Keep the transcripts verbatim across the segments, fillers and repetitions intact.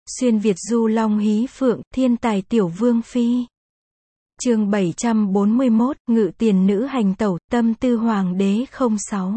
Xuyên Việt du long hí phượng, thiên tài tiểu vương phi. Chương bảy trăm bốn mươi mốt, ngự tiền nữ hành tẩu, tâm tư hoàng đế không sáu.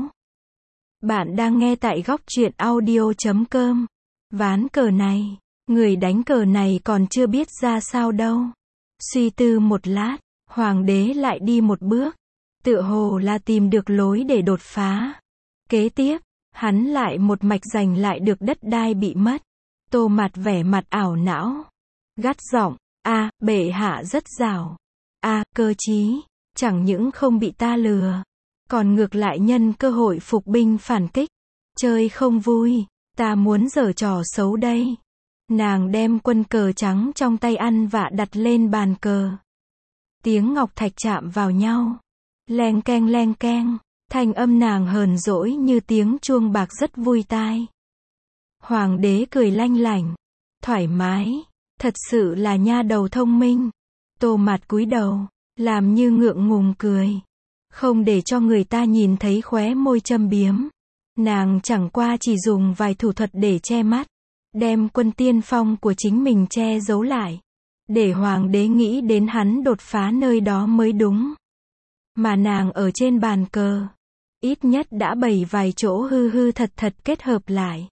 Bạn đang nghe tại góc truyện audio chấm com. Ván cờ này, người đánh cờ này còn chưa biết ra sao đâu. Suy tư một lát, hoàng đế lại đi một bước, tựa hồ là tìm được lối để đột phá. Kế tiếp, hắn lại một mạch giành lại được đất đai bị mất. Tô Mạt vẻ mặt ảo não, gắt giọng, a, bệ hạ rất giàu. A, cơ trí, chẳng những không bị ta lừa, còn ngược lại nhân cơ hội phục binh phản kích. Chơi không vui, ta muốn giở trò xấu đây. Nàng đem quân cờ trắng trong tay ăn vạ đặt lên bàn cờ. Tiếng ngọc thạch chạm vào nhau. Leng keng leng keng, thanh âm nàng hờn dỗi như tiếng chuông bạc rất vui tai. Hoàng đế cười lanh lảnh, thoải mái, thật sự là nha đầu thông minh. Tô Mạt cúi đầu, làm như ngượng ngùng cười, không để cho người ta nhìn thấy khóe môi châm biếm. Nàng chẳng qua chỉ dùng vài thủ thuật để che mắt, đem quân tiên phong của chính mình che giấu lại, để hoàng đế nghĩ đến hắn đột phá nơi đó mới đúng. Mà nàng ở trên bàn cờ, ít nhất đã bày vài chỗ hư hư thật thật kết hợp lại.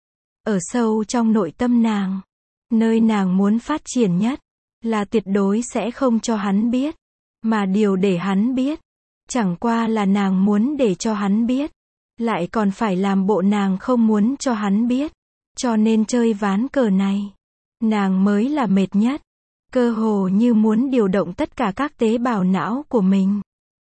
Ở sâu trong nội tâm nàng, nơi nàng muốn phát triển nhất, là tuyệt đối sẽ không cho hắn biết. Mà điều để hắn biết, chẳng qua là nàng muốn để cho hắn biết, lại còn phải làm bộ nàng không muốn cho hắn biết. Cho nên chơi ván cờ này, nàng mới là mệt nhất, cơ hồ như muốn điều động tất cả các tế bào não của mình.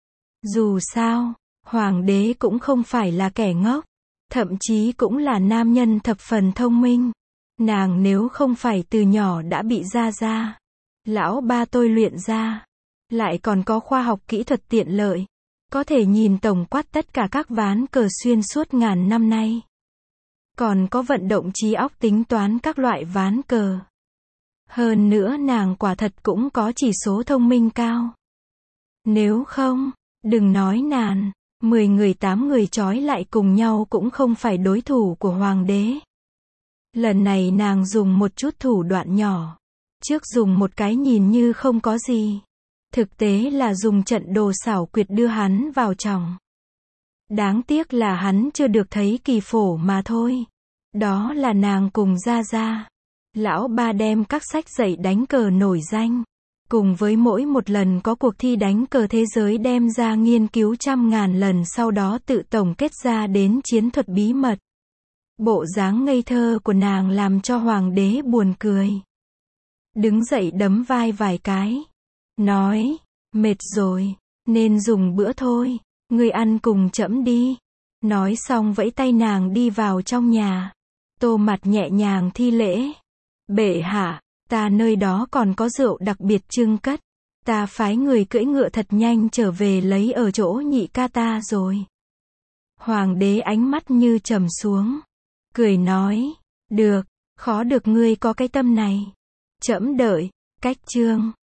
Dù sao, hoàng đế cũng không phải là kẻ ngốc, thậm chí cũng là nam nhân thập phần thông minh. Nàng nếu không phải từ nhỏ đã bị gia gia, lão ba tôi luyện ra, lại còn có khoa học kỹ thuật tiện lợi, có thể nhìn tổng quát tất cả các ván cờ xuyên suốt ngàn năm nay. Còn có vận động trí óc tính toán các loại ván cờ. Hơn nữa nàng quả thật cũng có chỉ số thông minh cao. Nếu không, đừng nói nàng, mười người tám người trói lại cùng nhau cũng không phải đối thủ của hoàng đế. Lần này nàng dùng một chút thủ đoạn nhỏ. Trước dùng một cái nhìn như không có gì. Thực tế là dùng trận đồ xảo quyệt đưa hắn vào chòng. Đáng tiếc là hắn chưa được thấy kỳ phổ mà thôi. Đó là nàng cùng gia gia. Lão ba đem các sách dạy đánh cờ nổi danh, cùng với mỗi một lần có cuộc thi đánh cờ thế giới đem ra nghiên cứu trăm ngàn lần, sau đó tự tổng kết ra đến chiến thuật bí mật. Bộ dáng ngây thơ của nàng làm cho hoàng đế buồn cười. Đứng dậy đấm vai vài cái, nói, mệt rồi, nên dùng bữa thôi, ngươi ăn cùng trẫm đi. Nói xong vẫy tay nàng đi vào trong nhà. Tô Mạt nhẹ nhàng thi lễ. Bệ hạ, ta nơi đó còn có rượu đặc biệt trưng cất. Ta phái người cưỡi ngựa thật nhanh trở về lấy ở chỗ nhị ca ta rồi. Hoàng đế ánh mắt như trầm xuống, cười nói, được, khó được ngươi có cái tâm này. Trẫm đợi. Cách chương